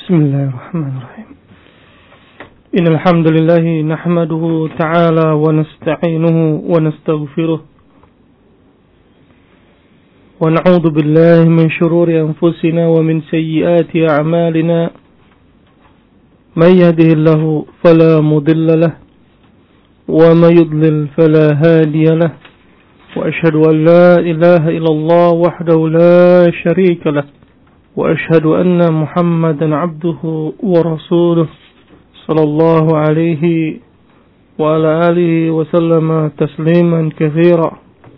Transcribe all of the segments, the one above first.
Bismillahirrahmanirrahim. Innal hamdalillah nahmaduhu ta'ala wa nasta'inuhu wa nastaghfiruh wa na'udzu billahi min shururi anfusina wa min sayyiati a'malina. May yahdihillahu fala mudilla lahu wa may yudlil fala hadiya lahu. Wa ashhadu an la ilaha illallah wahdahu la sharika lahu. وأشهد أن محمدا عبده ورسوله صلى الله عليه وعلى آله وسلم تسليما كثيرا.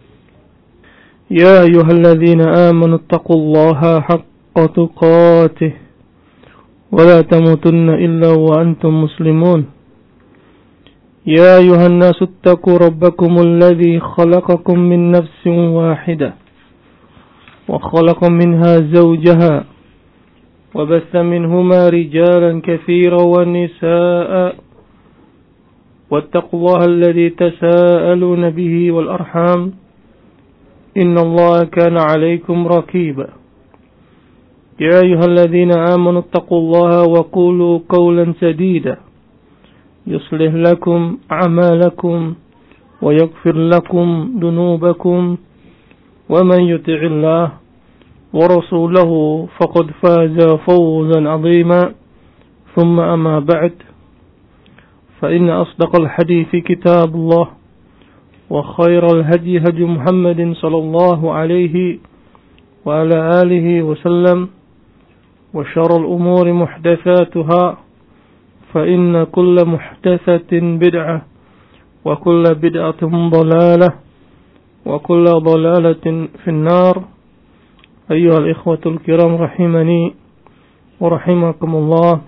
يا أيها الذين آمنوا اتقوا الله حق تقاته ولا تموتن إلا وأنتم مسلمون. يا أيها الناس اتقوا ربكم الذي خلقكم من نفس واحدة وخلق منها زوجها وبث منهما رجالا كثيرا ونساء واتقوا الله الذي تساءلون به والأرحام إن الله كان عليكم رقيبا. يا أيها الذين آمنوا اتقوا الله وقولوا قولا سديدا يصلح لكم أعمالكم ويغفر لكم ذنوبكم ومن يطع الله ورسوله فقد فاز فوزا عظيما. ثم أما بعد فإن أصدق الحديث كتاب الله وخير الهدي هدي محمد صلى الله عليه وعلى آله وسلم وشر الأمور محدثاتها فإن كل محدثة بدعة وكل بدعة ضلالة وكل ضلالة في النار. أيها الإخوة الكرام rahimani wa rahimakumullah.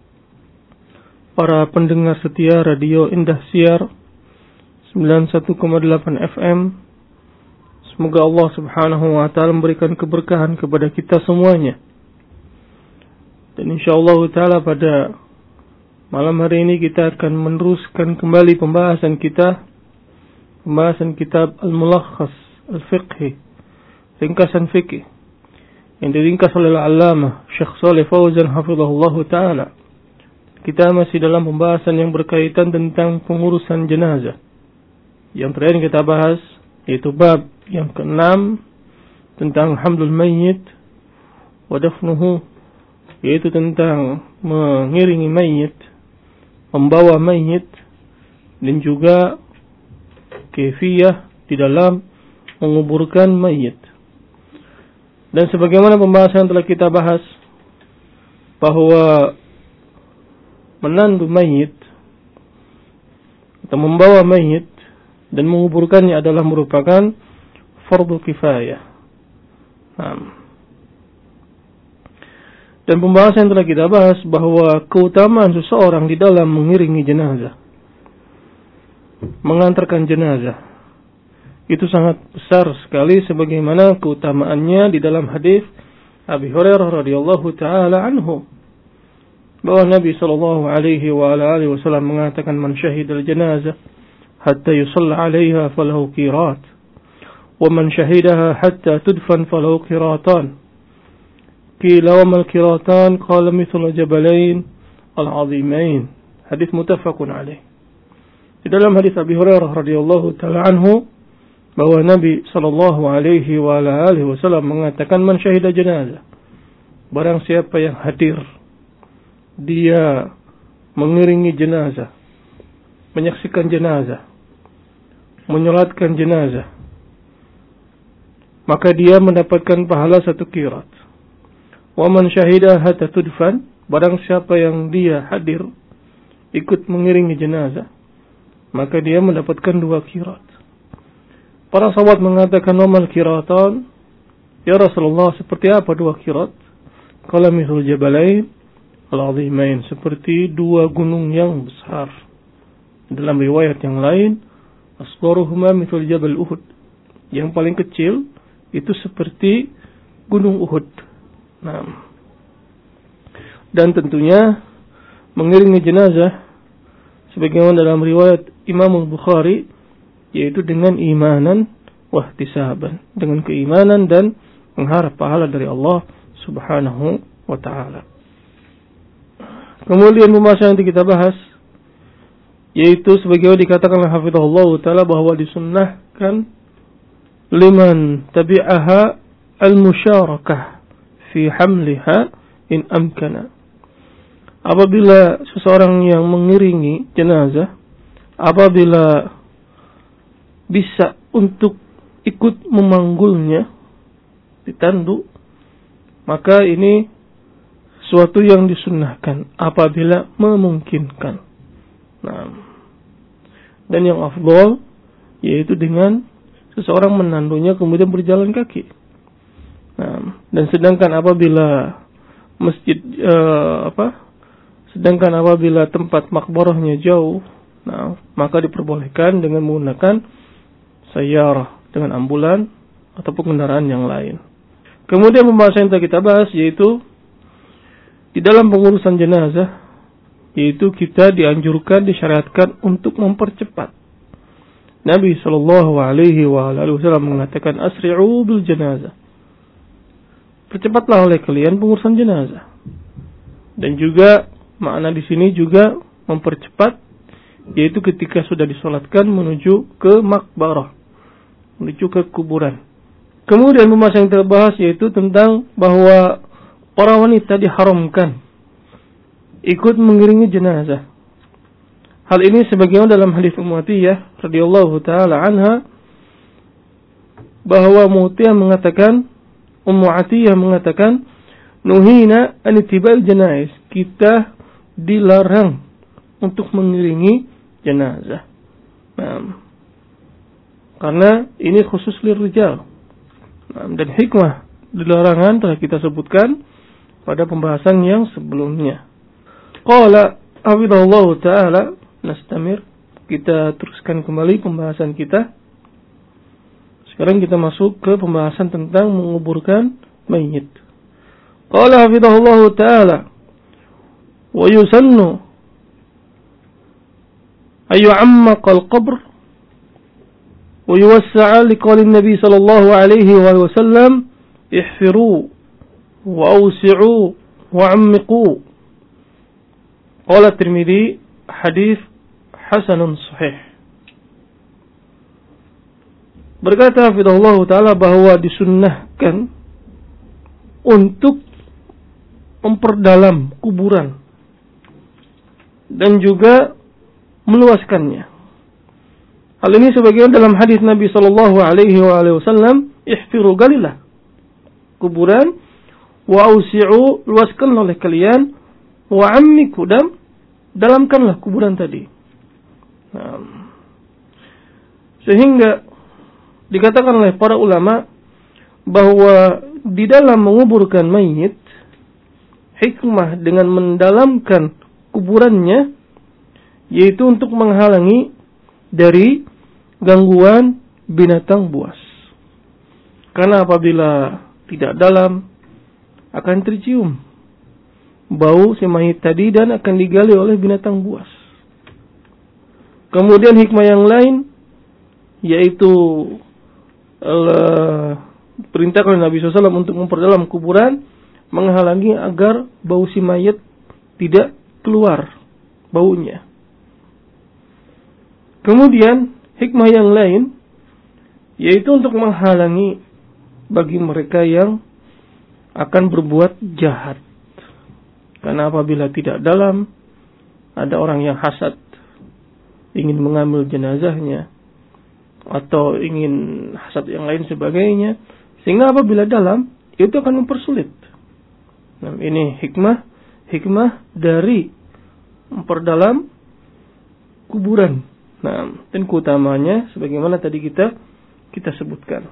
Para pendengar setia Radio Indah Siar 91,8 FM, semoga Allah subhanahu wa ta'ala memberikan keberkahan kepada kita semuanya. Dan insyaallah ta'ala pada malam hari ini kita akan meneruskan kembali pembahasan kitab Al-Mulakhas Al-Fiqhi, ringkasan fikih yang diringkas oleh Al-Allamah Syekh Shalih Fauzan hafizahullah ta'ala. Kita masih dalam pembahasan yang berkaitan tentang pengurusan jenazah. Yang terakhir kita bahas yaitu bab yang ke-6 tentang hamlul mayyit wa dafnuhu, yaitu tentang mengiringi mayit, membawa mayit, dan juga kaifiyah di dalam menguburkan mayit. Dan sebagaimana pembahasan yang telah kita bahas, bahwa menandu mayit atau membawa mayit dan menguburkannya adalah merupakan fardu kifayah. Dan pembahasan yang telah kita bahas bahwa keutamaan seseorang di dalam mengiringi jenazah, mengantarkan jenazah, itu sangat besar sekali, sebagaimana keutamaannya di dalam hadis Abi Hurairah radhiyallahu taala anhu, bahwa Nabi sallallahu alaihi wa alihi wasallam mengatakan, man syahidal janazah hatta yusalla 'alaiha falahu qirat wa man syahidaha hatta tudfan falahu qiratan. Qila wa mal qiratan? Qala mithlu jabalain al-'azimain. Hadis muttafaqun alaih. Di dalam hadis Abi Hurairah radhiyallahu taala anhu, bahwa Nabi sallallahu alaihi wa alihi wasallam mengatakan, man syahida jenazah, barang siapa yang hadir, dia mengiringi jenazah, menyaksikan jenazah, menyolatkan jenazah, maka dia mendapatkan pahala 1 qirat. Wa man syahida hatta tudfan, barang siapa yang dia hadir ikut mengiringi jenazah, maka dia mendapatkan 2 qirat. Para sahabat mengatakan, wamal qiratan, ya Rasulullah, seperti apa 2 qirat? Qala mithlul jabalain al-'azimain, seperti 2 gunung yang besar. Dalam riwayat yang lain, asgharuhuma mithlul jabal Uhud, yang paling kecil itu seperti gunung Uhud. Dan tentunya mengiringi jenazah sebagaimana dalam riwayat Imam Al-Bukhari, yaitu dengan imanan wahtisaban, dengan keimanan dan mengharap pahala dari Allah subhanahu wa ta'ala. Kemudian pembahasan yang kita bahas, yaitu sebagaimana dikatakan oleh hafizahullah ta'ala bahwa disunnahkan liman tabi'aha al-musyarakah fi hamliha in amkana. Apabila seseorang yang mengiringi jenazah, apabila bisa untuk ikut memanggulnya, ditandu, maka ini suatu yang disunnahkan apabila memungkinkan. Nah, dan yang afdal yaitu dengan seseorang menandunya kemudian berjalan kaki. Nah, dan sedangkan apabila sedangkan apabila tempat makbarahnya jauh, nah, maka diperbolehkan dengan menggunakan sayyarah, dengan ambulan ataupun kendaraan yang lain. Kemudian pembahasan yang kita bahas yaitu di dalam pengurusan jenazah, yaitu kita dianjurkan, disyariatkan untuk mempercepat. Nabi sallallahu alaihi wasallam mengatakan asri'u bil janazah. Percepatlah oleh kalian pengurusan jenazah. Dan juga makna di sini juga mempercepat, yaitu ketika sudah disolatkan menuju ke makbarah, menuju ke kuburan. Kemudian pembahasan yang terbahas yaitu tentang bahwa para wanita diharamkan ikut mengiringi jenazah. Hal ini sebagaimana dalam hadis Ummu Atiyah radhiyallahu taala anha, bahwa Ummu Atiyah mengatakan nuhina an ittiba'il janaiz, kita dilarang untuk mengiringi jenazah. Karena ini khusus lirijal. Dan hikmah dilarangan telah kita sebutkan pada pembahasan yang sebelumnya. Qala hafizahullahu ta'ala, nastamir, kita teruskan kembali pembahasan kita. Sekarang kita masuk ke pembahasan tentang menguburkan mayit. Qala hafizahullahu ta'ala, wa yusannu ayyu'ammaqa al-qabr wa yuwassa'a liqaulin nabi sallallahu alaihi wa sallam ihfiru wa awsi'u wa ammiqu. Qala Tirmidzi hadis hasanun sahih. Berkata hafizahullah ta'ala bahwa disunnahkan untuk memperdalam kuburan dan juga meluaskannya. Hal ini sebagaimana dalam hadis Nabi sallallahu alaihi wasallam, ihfiru galilah kuburan, wa ausi'u, luaskan oleh kalian, wa ammiku, dan dalamkanlah kuburan tadi. Sehingga dikatakan oleh para ulama bahwa di dalam menguburkan mayit, hikmah dengan mendalamkan kuburannya yaitu untuk menghalangi dari gangguan binatang buas. Karena apabila tidak dalam akan tercium bau si mayit tadi dan akan digali oleh binatang buas. Kemudian hikmah yang lain yaitu perintah oleh Nabi SAW untuk memperdalam kuburan, menghalangi agar bau si mayit tidak keluar baunya. Kemudian hikmah yang lain yaitu untuk menghalangi bagi mereka yang akan berbuat jahat. Karena apabila tidak dalam, ada orang yang hasad, ingin mengambil jenazahnya, atau ingin hasad yang lain sebagainya, sehingga apabila dalam, itu akan mempersulit. Nah, ini hikmah dari memperdalam kuburan. Nah, dan keutamanya sebagaimana tadi kita sebutkan.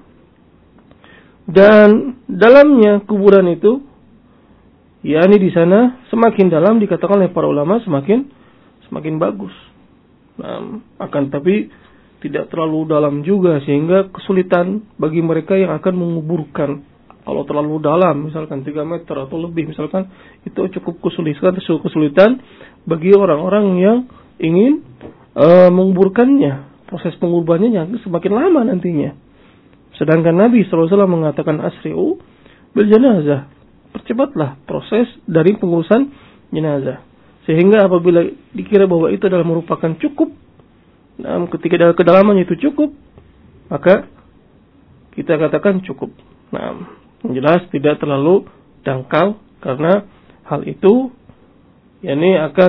Dan dalamnya kuburan itu, yakni di sana semakin dalam dikatakan oleh para ulama semakin bagus. Nah, akan tapi tidak terlalu dalam juga sehingga kesulitan bagi mereka yang akan menguburkan. Kalau terlalu dalam, misalkan 3 meter atau lebih, misalkan, itu cukup kesulitan bagi orang-orang yang ingin menguburkannya. Proses penguburannya semakin lama nantinya. Sedangkan Nabi SAW mengatakan asri'u bil janazah, percepatlah proses dari pengurusan jenazah. Sehingga apabila dikira bahwa itu adalah merupakan cukup, ketika dalam kedalamannya itu cukup, maka kita katakan cukup. Nah, yang jelas tidak terlalu dangkal, karena hal itu akan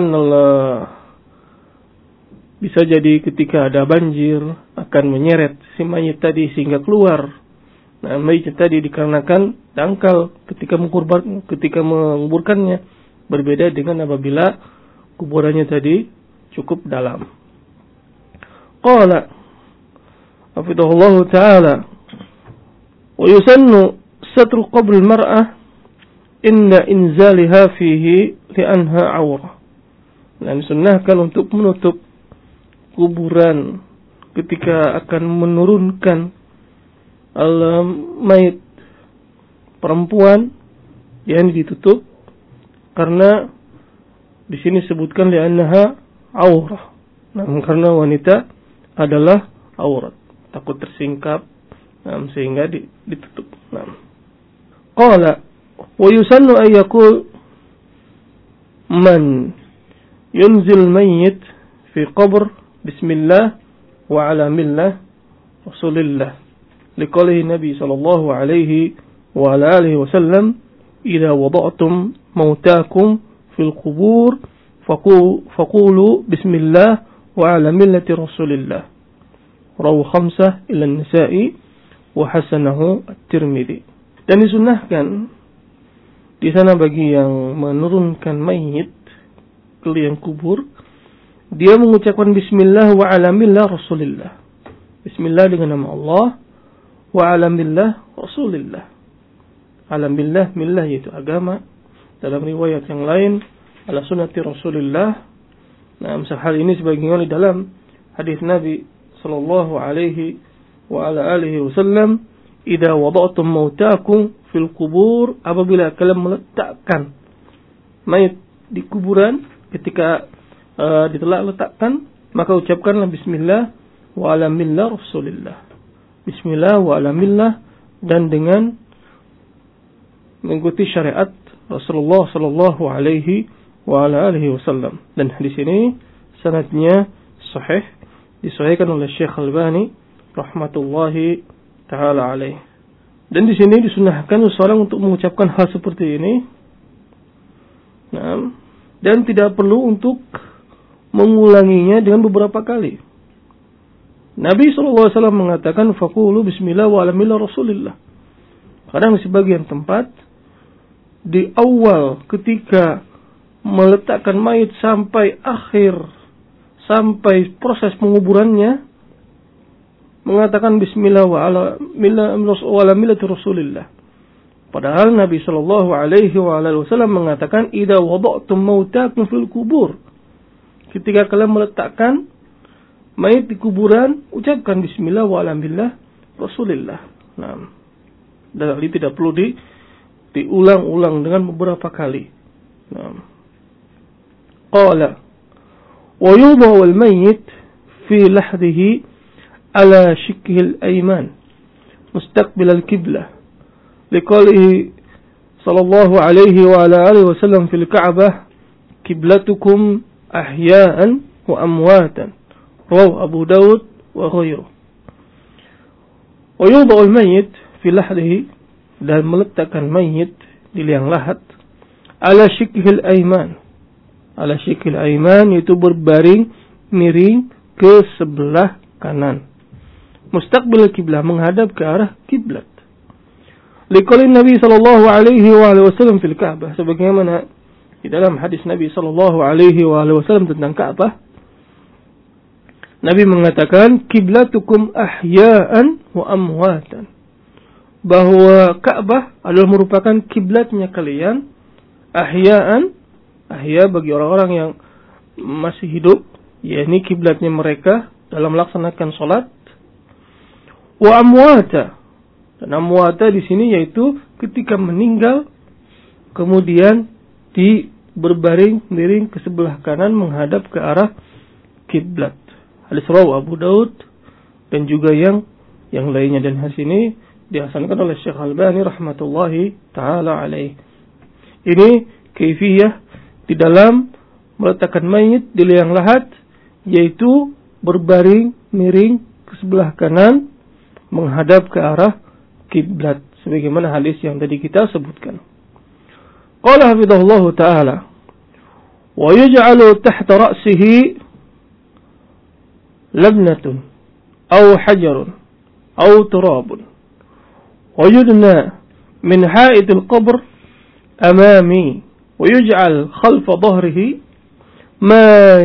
bisa jadi ketika ada banjir akan menyeret si mayit tadi sehingga keluar. Nah, mayit tadi dikarenakan dangkal ketika menguburkannya, berbeda dengan apabila kuburannya tadi cukup dalam. Qala hafidhahullahu ta'ala, wa yusannu satru qabr al-mar'ah inda inzaliha fihi li'anha awrah. Dan disunnahkan untuk menutup kuburan ketika akan menurunkan mayit perempuan, yang ditutup karena di sini sebutkan li'annaha aurah. Nah, karena wanita adalah aurat, takut tersingkap, sehingga ditutup. Nah, qala wa yusannu ay yaqul man yunzil mayyit fi qabr bismillah wa ala millah rasulillah liqaulihi nabi sallallahu alaihi wa ala alihi wasallam idza wada'tum mautakum fil qubur faqulu bismillah wa ala millati rasulillah rawahu khamsah ila an-nisa'i wa hasanahu at-Tirmidzi. Dan disunnahkan di sana bagi yang menurunkan mayit ke liang kubur, dia mengucapkan bismillah wa ala millah rasulillah. Bismillah dengan nama Allah, wa ala millah rasulillah. Ala millah, millah yaitu agama. Dalam riwayat yang lain, ala sunnati rasulillah. Nah, hal ini sebagaimana di dalam hadis Nabi sallallahu alaihi wa ala alihi wasallam, idza wada'tum mautakum fil qubur, apabila kalian meletakkan mayit di kuburan, ketika letakkan, maka ucapkanlah bismillah wa ala millah rasulillah. Bismillah wa ala millah, dan dengan mengikuti syariat Rasulullah sallallahu alaihi wa ala alihi wasallam. Dan di sini sanadnya sahih, disahihkan oleh Syekh Albani rahmatullahi taala alaih. Dan di sini disunahkan seseorang untuk mengucapkan hal seperti ini. Nah, dan tidak perlu untuk mengulanginya dengan beberapa kali. Nabi SAW mengatakan faqulu bismillah wa ala millah rasulillah. Kadang di sebagian tempat di awal ketika meletakkan mayit sampai akhir, sampai proses penguburannya, mengatakan bismillah wa ala millati rasulillah. Padahal Nabi sallallahu alaihi wasallam mengatakan idza wada'tum mautakum fil kubur. Ketika kalian meletakkan mayit di kuburan, ucapkan bismillah wa ala millah rasulillah. Nah, dan ini tidak perlu diulang-ulang dengan beberapa kali. Nah. Qala wa yudha'u al-mayyit fi lahdihi ala shikhi al-ayman mustaqbil al-qiblah liqaulihi sallallahu alaihi wa ala alihi wasallam fil Ka'bah qiblatukum ahya'an wa amwatan rawahu Abu Dawud wa ghairuh. Wa yudha'u al-mayyit fi lahdihi, dan meletakkan mayit di liang lahat, ala shikhi al-ayman. Ala shikhi al-ayman itu berbaring miring ke sebelah kanan. Mustaqbil kiblah, menghadap ke arah kiblat. Liqaulin Nabi sallallahu alaihi wasallam fil Ka'bah, sebagaimana di dalam hadis Nabi sallallahu alaihi wasallam tentang Ka'bah, Nabi mengatakan kiblatukum ahya'an wa amwatan, bahwa Ka'bah adalah merupakan kiblatnya kalian, ahya'an, ahya bagi orang-orang yang masih hidup, yakni kiblatnya mereka dalam melaksanakan salat, wa amwata, dan amwata di sini yaitu ketika meninggal kemudian berbaring miring ke sebelah kanan menghadap ke arah kiblat. Hadis rawahu Abu Daud dan juga yang lainnya, dan hadis ini dihasankan oleh Syekh Albani rahmatullahi taala alaih. Ini kaifiyah di dalam meletakkan mayit di liang lahat, yaitu berbaring miring ke sebelah kanan menghadap ke arah kiblat, sebagaimana hadis yang tadi kita sebutkan. Qala hafizahullah ta'ala, wa yuj'alu tahta ra'sihi labnatun aw hajarun aw turabun wa yudna min ha'it al-qabr amami wa yuj'al khalfa dhahrihi ma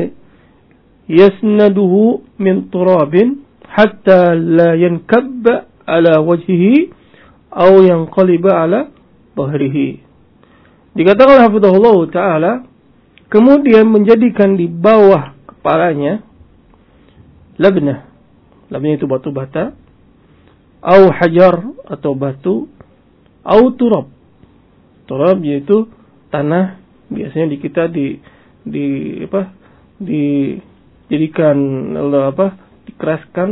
yasnaduhu min turabin hatta la yankabba ala wajhihi aw yanqaliba ala dhahrihi. Dikatakan hafizahullah ta'ala, kemudian menjadikan di bawah kepalanya labnah. Labnah itu batu bata, au hajar atau batu, au turab. Turab yaitu tanah, biasanya di kita dijadikan dikeraskan.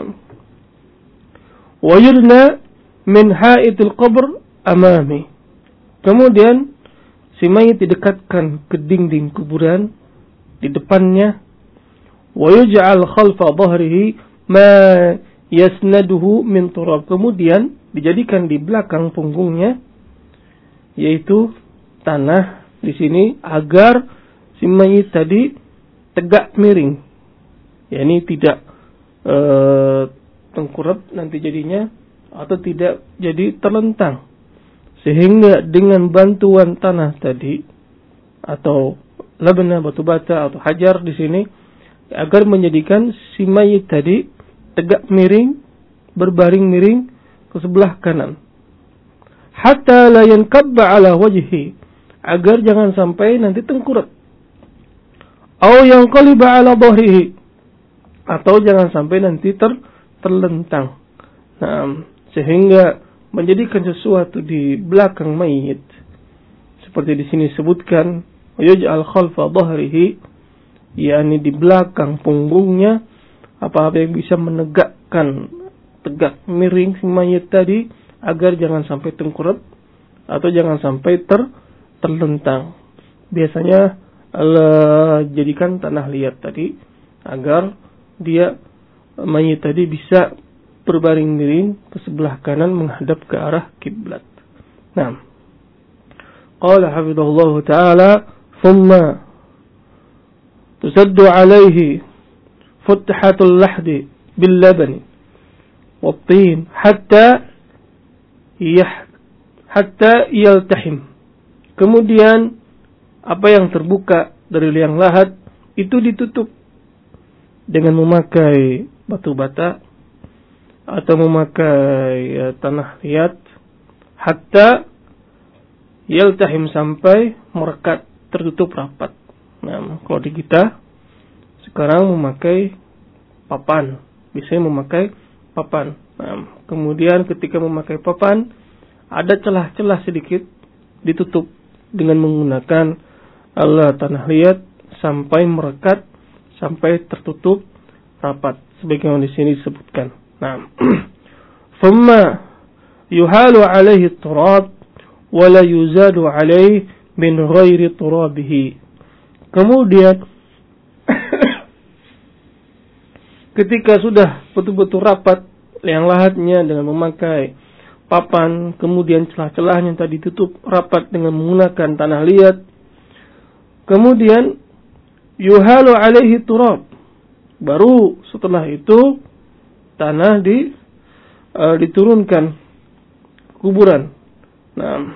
Wa yurna min ha'itil qabr amami. Kemudian si mayit didekatkan ke dinding kuburan di depannya. Wa yuj'al khalfa dhahrihi ma yasnaduhu min turab. Kemudian dijadikan di belakang punggungnya, yaitu tanah di sini, agar si mayit tadi tegak miring. Yani tidak tengkurap nanti jadinya, atau tidak jadi terlentang. Sehingga dengan bantuan tanah tadi atau labnah batu bata atau hajar di sini, agar menjadikan si mayit tadi tegak miring, berbaring miring ke sebelah kanan. Hatta la yankabba ala wajhi, agar jangan sampai nanti tengkurap. Au yanqaliba ala dhahrihi, atau jangan sampai nanti terlentang. Nah, sehingga menjadikan sesuatu di belakang mayit, seperti di sini sebutkan, yuj'al khalfa dhahrihi, yakni di belakang punggungnya, apa-apa yang bisa menegakkan tegak miring si mayit tadi, agar jangan sampai tengkurap atau jangan sampai terlentang. Biasanya Allah jadikan tanah liat tadi, agar dia mayit tadi bisa berbaring miring ke sebelah kanan menghadap ke arah kiblat. Nah, qala hafizahullah ta'ala, thumma tusaddu alaihi futhatul lahdi bil labani wat tin hatta yaltahim. Kemudian apa yang terbuka dari liang lahat itu ditutup dengan memakai batu bata atau memakai tanah liat, hatta yaltahim, sampai merekat, tertutup rapat. Nah, kalau di kita sekarang memakai papan, biasanya memakai papan. Nah, kemudian ketika memakai papan, ada celah-celah sedikit, ditutup dengan menggunakan tanah liat sampai merekat, sampai tertutup rapat, sebagaimana di sini disebutkan. Nah, thumma yuhalu alaihi turab wa la yuzadu alaihi min ghairi turabihi. Kemudian ketika sudah betul-betul rapat liang lahatnya dengan memakai papan, kemudian celah-celahnya tadi tutup rapat dengan menggunakan tanah liat, kemudian yuhalu alaihi turab, baru setelah itu tanah diturunkan kuburan. Nah,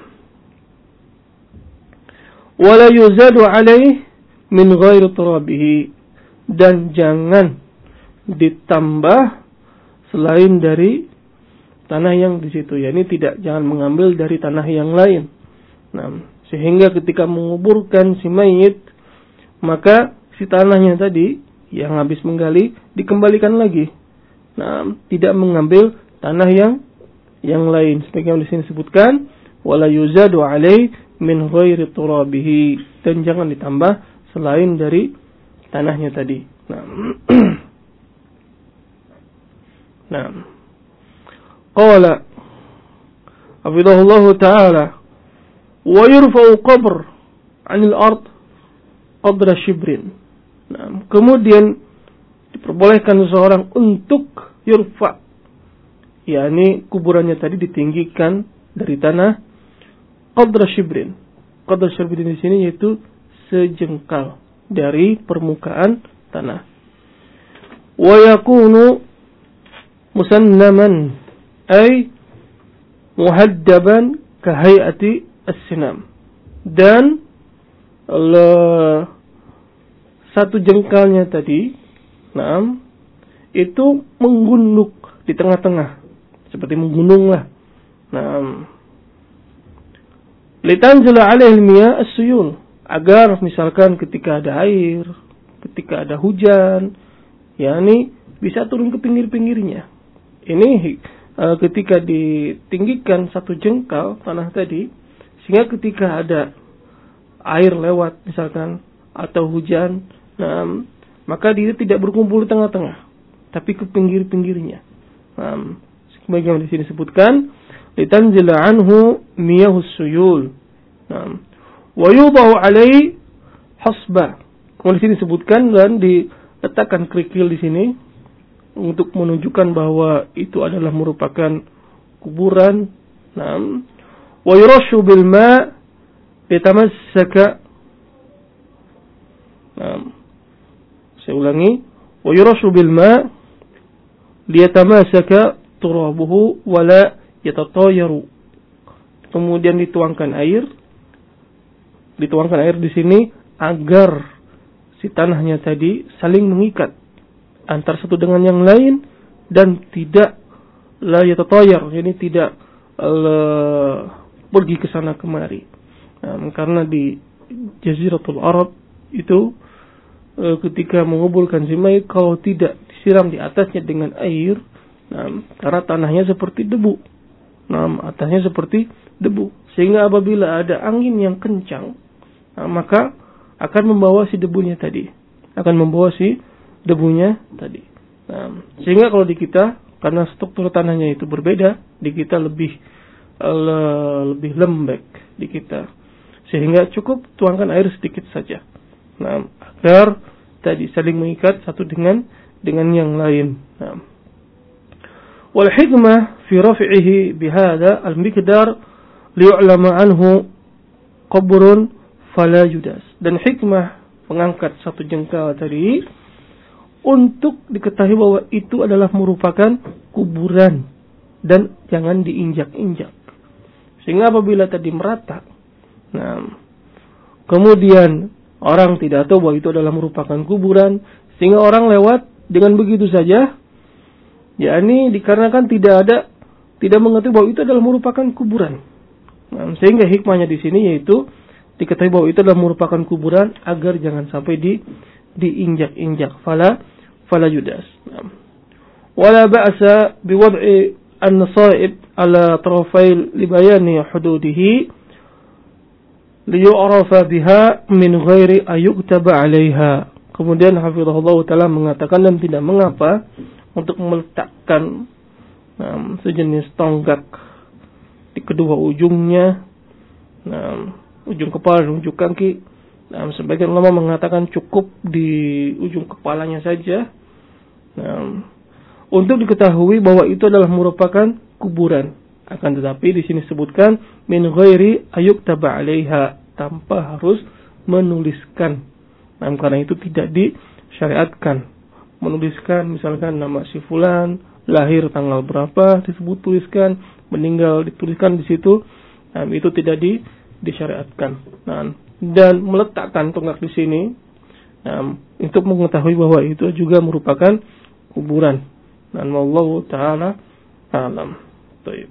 wala yuzadu alaihi min ghairi turabihi, dan jangan ditambah selain dari tanah yang di situ, yakni jangan mengambil dari tanah yang lain. Nah, sehingga ketika menguburkan si mayit, maka si tanahnya tadi yang habis menggali dikembalikan lagi. Nah, tidak mengambil tanah yang lain. Sebagaimana di sini disebutkan, wala yuzadu alai min ghairi turabihi, dan jangan ditambah selain dari tanahnya tadi. Nah, qala hafizahullah ta'ala, wa yurfa'u qabr 'anil ard qadra shibrin. Nah, kemudian diperbolehkan seseorang untuk yurfa, yakni kuburannya tadi ditinggikan dari tanah qadra shibrin. Qadra shibrin di sini yaitu sejengkal dari permukaan tanah. Wa yakunu musannaman ay muhaddaban kahayati as-sinam. Dan satu jengkalnya tadi, itu menggunduk di tengah-tengah, seperti menggunung lah. Litanzila alaihi al-miyah as-suyul, agar misalkan ketika ada air, ketika ada hujan, yakni bisa turun ke pinggir-pinggirnya. Ini ketika ditinggikan satu jengkal tanah tadi, sehingga ketika ada air lewat misalkan atau hujan, maka dia tidak berkumpul di tengah-tengah, tapi ke pinggir-pinggirnya. Sebagaimana di sini disebutkan, litanzila anhu miyahus suyul. Wa yudahu alaihi hasba. Kemudian di sini disebutkan dan diletakkan kerikil di sini untuk menunjukkan bahwa itu adalah merupakan kuburan. Wa yurashu bil ma' litamassaka. Saya ulangi, wa yurashu bil ma' liyatamasaka turabuhu wa la yatatayaru. Kemudian dituangkan air di sini agar si tanahnya tadi saling mengikat antara satu dengan yang lain dan tidak la yatatayar, jadi tidak pergi ke sana kemari. Karena di Jaziratul Arab itu ketika menguburkan si mayit, kalau tidak disiram di atasnya dengan air, karena tanahnya seperti debu, atasnya seperti debu, sehingga apabila ada angin yang kencang, maka akan membawa si debunya tadi, sehingga kalau di kita, karena struktur tanahnya itu berbeda, di kita lebih lembek di kita, sehingga cukup tuangkan air sedikit saja, agar tadi saling mengikat satu dengan yang lain. Wal hikmah fi raf'ihi bihadza al-miqdar liyu'lama anhu qabrun fala yudas. Dan hikmah mengangkat satu jengkal tadi untuk diketahui bahwa itu adalah merupakan kuburan dan jangan diinjak-injak. Sehingga apabila tadi merata, kemudian orang tidak tahu bahwa itu adalah merupakan kuburan, sehingga orang lewat dengan begitu saja, yakni dikarenakan tidak mengetahui bahwa itu adalah merupakan kuburan. Sehingga hikmahnya di sini yaitu diketahui bahwa itu adalah merupakan kuburan agar jangan sampai diinjak-injak. Fala yudas. Wala ba'sa biwad'i an-nasaib ala tarafail libayani hududihi liyu'rafa biha min ghairi ayuktaba 'alaiha. Kemudian hafizahullah taala mengatakan, dan tidak mengapa untuk meletakkan sejenis tonggak di kedua ujungnya, ujung kepala dan ujung kaki. Sebagian ulama mengatakan cukup di ujung kepalanya saja, untuk diketahui bahwa itu adalah merupakan kuburan. Akan tetapi di sini disebutkan min ghairi ayuktaba 'alaiha, tanpa harus menuliskan. Karena itu tidak disyariatkan menuliskan misalkan nama si fulan, lahir tanggal berapa tuliskan, meninggal dituliskan di situ. Itu tidak disyariatkan. Dan meletakkan tonggak di sini untuk mengetahui bahwa itu juga merupakan kuburan. Dan wallahu taala alam. Baik.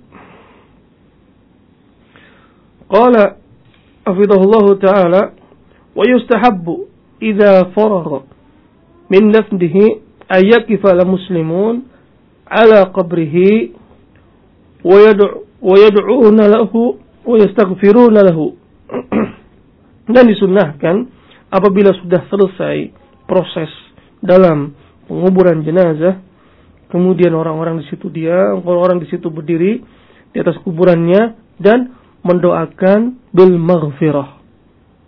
Qala hafizahullahu taala wa yustahabbu idza faragha min dafnihi ay yaqifa al muslimun ala qabrihi wa yad'una lahu wa yastaghfiruna lahu. Dan disunnahkan apabila sudah selesai proses dalam penguburan jenazah, kemudian orang-orang di situ berdiri di atas kuburannya dan mendoakan bil maghfirah,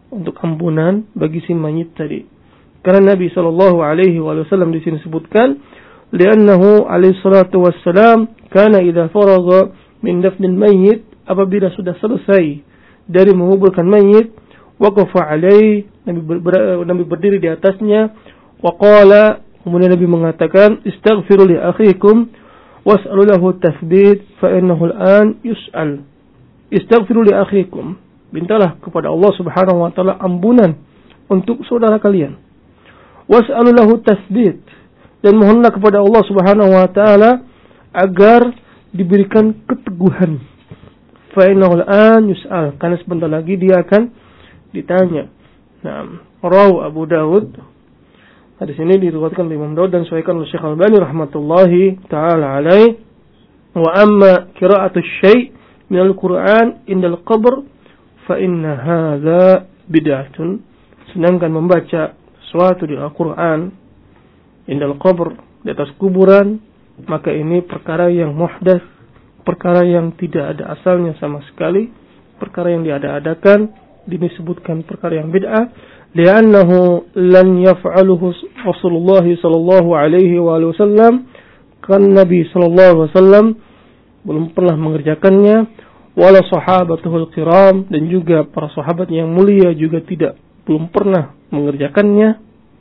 untuk ampunan bagi si mayit tadi. Karena Nabi sallallahu alaihi wasallam di sini sebutkan, li'annahu alaihi salatu wassalam kana idza faragha min dafnil mayyit, apabila sudah selesai dari menguburkan mayit, waqafa alaihi, Nabi berdiri di atasnya, wa qala, kemudian Nabi mengatakan, istaghfiru li akhikum was'alu lahu tathbit fa innahu al-an yus'al. Istaghfiru li akhikum, mintalah kepada Allah Subhanahu wa taala ampunan untuk saudara kalian. Was'alu lahu tathbit, dan mohonlah kepada Allah Subhanahu wa taala agar diberikan keteguhan. Fa innahu al-an yus'al, karena sebentar lagi dia akan ditanya. Nah, rawi Abu Dawud. Hadis ini diriwayatkan oleh Imam Dawud dan disahihkan oleh Syekh Al-Albani rahmatullahi taala alaihi. Wa amma qira'atu syai' min al-Qur'an indal qabr fa inna hadza bid'atun. Sedangkan membaca sesuatu di Al-Qur'an indal qabr, di atas kuburan, maka ini perkara yang muhdats, perkara yang tidak ada asalnya sama sekali, perkara yang diada-adakan, disebutkan perkara yang bid'ah, li'annahu lan yaf'aluhu Rasulullah sallallahu alaihi wasallam, kan Nabi sallallahu alaihi wasallam belum pernah mengerjakannya, wala sahabatuhul kiram, dan juga para sahabat yang mulia juga belum pernah mengerjakannya,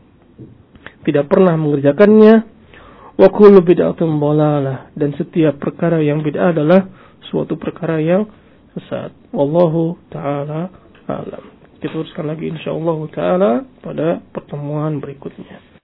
wa kullu bid'atin dhalalah, dan setiap perkara yang bid'ah adalah suatu perkara yang sesat. Wallahu taala alam. Kita teruskan lagi insyaallah taala pada pertemuan berikutnya.